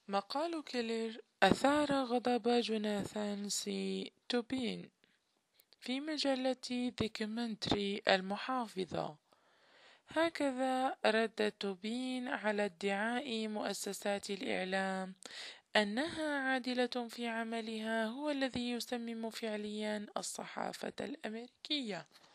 مقال كيلر أثار غضب جوناثان سي توبين في مجلة دوكيومنتري المحافظة. هكذا رد توبين على ادعاء مؤسسات الإعلام أنها عادلة في عملها هو الذي يسمم فعليا الصحافة الأمريكية.